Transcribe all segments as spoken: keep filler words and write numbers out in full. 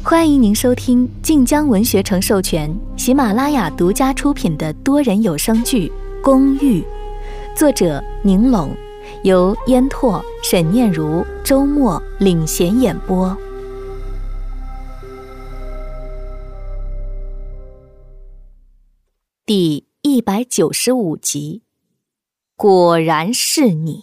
欢迎您收听晋江文学城授权、喜马拉雅独家出品的多人有声剧《公寓》，作者宁拢，由烟拓、沈念如、周末领衔演播。第一百九十五集，果然是你。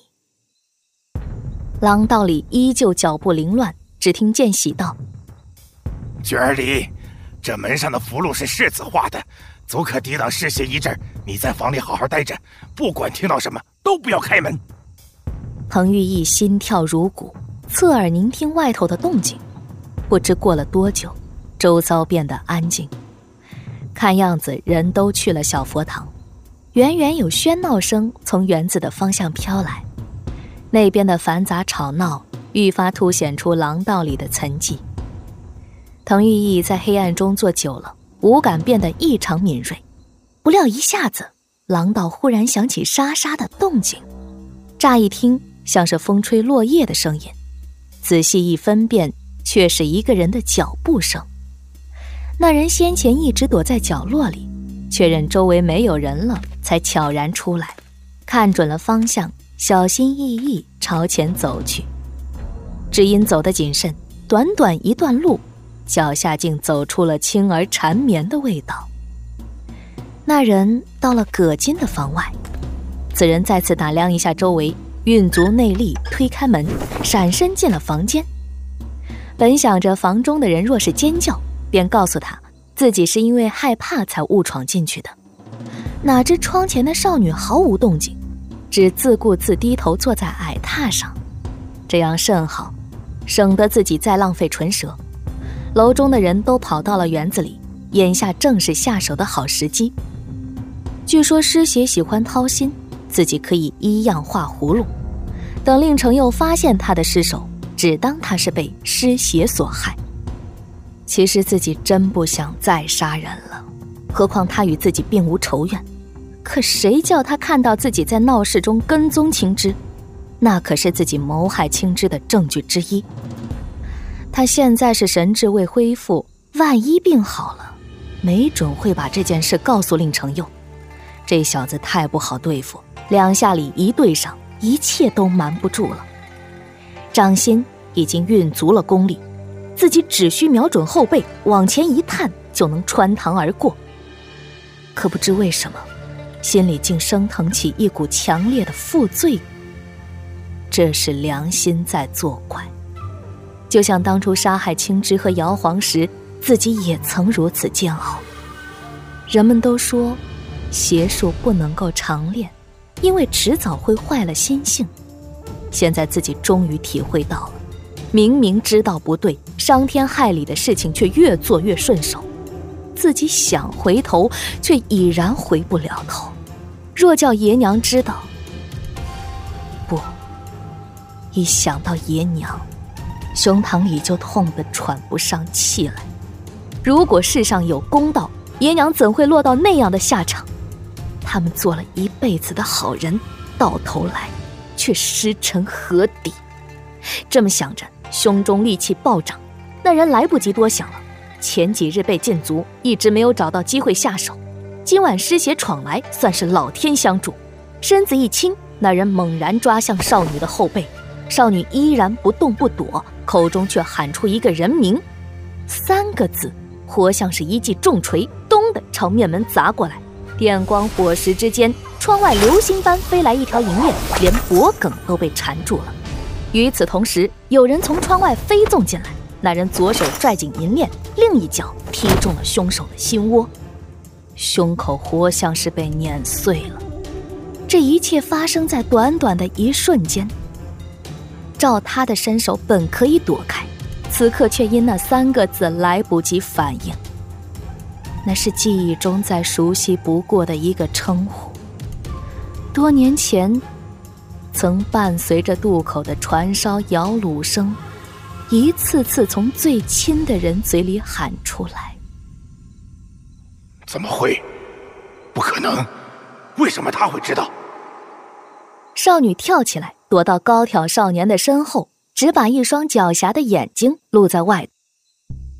廊道里依旧脚步凌乱，只听见喜道： 娟儿里，这门上的符箓是世子画的，足可抵挡嗜血一阵。你在房里好好待着，不管听到什么都不要开门。 彭玉义心跳如鼓，侧耳聆听外头的动静。不知过了多久，周遭变得安静，看样子人都去了小佛堂。远远有喧闹声从园子的方向飘来，那边的繁杂吵闹愈发凸显出廊道里的沉寂。滕玉义在黑暗中坐久了，五感变得异常敏锐。不料一下子，廊道忽然响起沙沙的动静，乍一听像是风吹落叶的声音，仔细一分辨，却是一个人的脚步声。那人先前一直躲在角落里，确认周围没有人了，才悄然出来，看准了方向，小心翼翼朝前走去。只因走得谨慎，短短一段路，脚下竟走出了轻而缠绵的味道。那人到了葛金的房外，此人再次打量一下周围，运足内力推开门，闪身进了房间。本想着房中的人若是尖叫，便告诉他自己是因为害怕才误闯进去的。哪知窗前的少女毫无动静，只自顾自低头坐在矮榻上，这样甚好，省得自己再浪费唇舌。楼中的人都跑到了园子里，眼下正是下手的好时机。据说师爷喜欢掏心，自己可以依样画葫芦，等令程佑发现他的失手，只当他是被师爷所害。其实自己真不想再杀人了，何况他与自己并无仇怨。可谁叫他看到自己在闹市中跟踪青枝，那可是自己谋害青枝的证据之一。他现在是神智未恢复，万一病好了，没准会把这件事告诉令程佑。这小子太不好对付，两下里一对上，一切都瞒不住了。掌心已经运足了功力，自己只需瞄准后背，往前一探，就能穿堂而过。可不知为什么，心里竟升腾起一股强烈的负罪。这是良心在作怪。就像当初杀害青枝和姚黄时，自己也曾如此煎熬。人们都说邪术不能够常练，因为迟早会坏了心性。现在自己终于体会到了，明明知道不对，伤天害理的事情却越做越顺手，自己想回头，却已然回不了头。若叫爷娘知道，不，一想到爷娘，胸膛里就痛得喘不上气来。如果世上有公道，爷娘怎会落到那样的下场？他们做了一辈子的好人，到头来却石沉河底。这么想着，胸中戾气暴涨。那人来不及多想了，前几日被禁足，一直没有找到机会下手。今晚师爷闯来，算是老天相助。身子一轻，那人猛然抓向少女的后背，少女依然不动不躲，口中却喊出一个人名，三个字，活像是一记重锤，咚的朝面门砸过来。电光火石之间，窗外流星般飞来一条银链，连脖梗都被缠住了。与此同时，有人从窗外飞纵进来，那人左手拽紧银链，另一脚踢中了凶手的心窝，胸口活像是被碾碎了。这一切发生在短短的一瞬间，照他的身手本可以躲开，此刻却因那三个字来不及反应。那是记忆中再熟悉不过的一个称呼，多年前曾伴随着渡口的船烧摇橹声，一次次从最亲的人嘴里喊出来。 怎么会？不可能！为什么他会知道？ 少女跳起来，躲到高挑少年的身后，只把一双狡黠的眼睛露在外。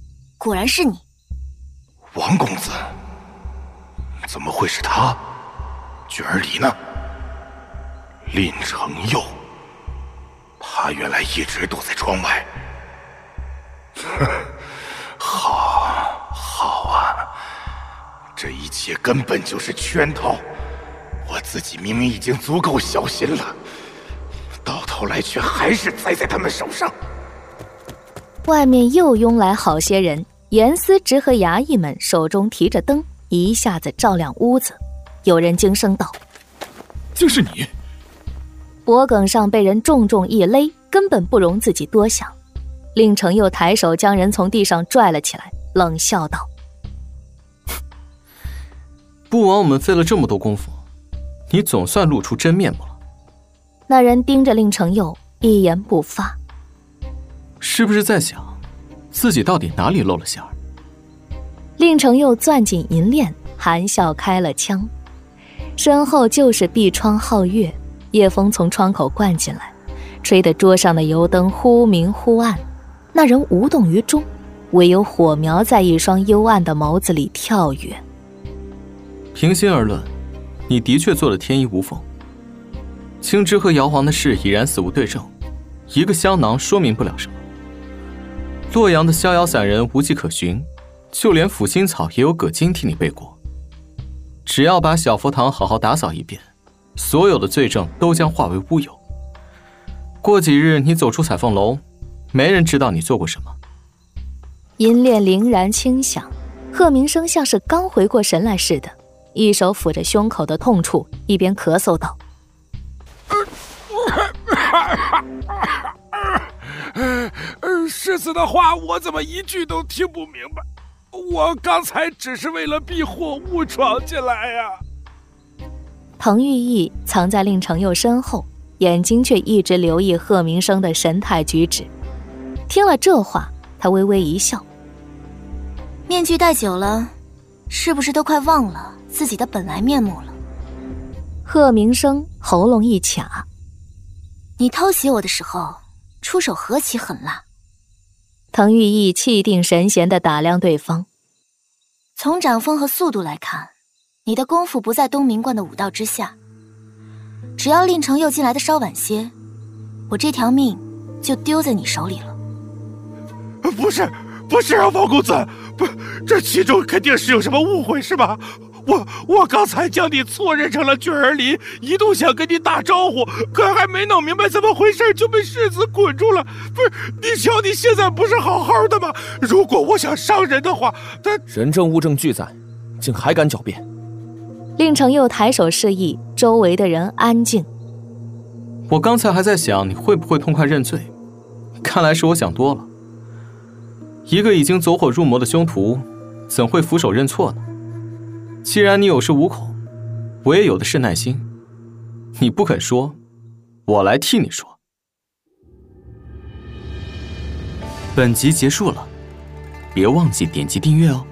果然是你。 王公子，怎么会是他？娟儿离呢？蔺承佑，他原来一直躲在窗外。好，好啊，这一切根本就是圈套。我自己明明已经足够小心了，到头来却还是栽在他们手上。 外面又拥来好些人，严思直和衙役们手中提着灯，一下子照亮屋子。有人惊声道： 竟是你！ 脖梗上被人重重一勒，根本不容自己多想。蔺承佑抬手将人从地上拽了起来，冷笑道： 不枉我们费了这么多功夫，你总算露出真面目了。 那人盯着蔺承佑，一言不发。 是不是在想自己到底哪里露了馅儿？ 蔺承佑攥紧银链，含笑开了枪。身后就是闭窗皓月，夜风从窗口灌进来，吹得桌上的油灯忽明忽暗。那人无动于衷，唯有火苗在一双幽暗的眸子里跳跃。 平心而论，你的确做了天衣无缝。青枝和姚黄的事已然死无对证，一个香囊说明不了什么。洛阳的逍遥散人无迹可寻，就连抚心草也有葛金替你背过。只要把小佛堂好好打扫一遍，所有的罪证都将化为乌有。过几日你走出彩凤楼，没人知道你做过什么。 银链铃然轻响，贺明生像是刚回过神来似的，一手抚着胸口的痛处，一边咳嗽道： 世子的话我怎么一句都听不明白？我刚才只是为了避祸误闯进来呀、啊。 彭玉义藏在蔺承佑身后，眼睛却一直留意贺明生的神态举止。听了这话，他微微一笑： 面具戴久了，是不是都快忘了自己的本来面目了？ 贺明生喉咙一卡： 你偷袭我的时候，出手何其狠辣！ 滕玉义气定神闲地打量对方。 从掌风和速度来看，你的功夫不在东明观的武道之下。只要蔺承佑进来的稍晚些，我这条命就丢在你手里了。 不是，不是啊，王公子，不，这其中肯定是有什么误会，是吧？我我刚才将你错认成了俊儿离，一度想跟你打招呼，可还没弄明白怎么回事，就被世子捆住了。不是，你瞧你现在不是好好的吗？如果我想伤人的话，他人证物证俱在，竟还敢狡辩？ 蔺承佑抬手示意，周围的人安静。 我刚才还在想你会不会痛快认罪，看来是我想多了。一个已经走火入魔的凶徒，怎会俯首认错呢？既然你有恃无恐，我也有的是耐心。你不肯说，我来替你说。本集结束了，别忘记点击订阅哦。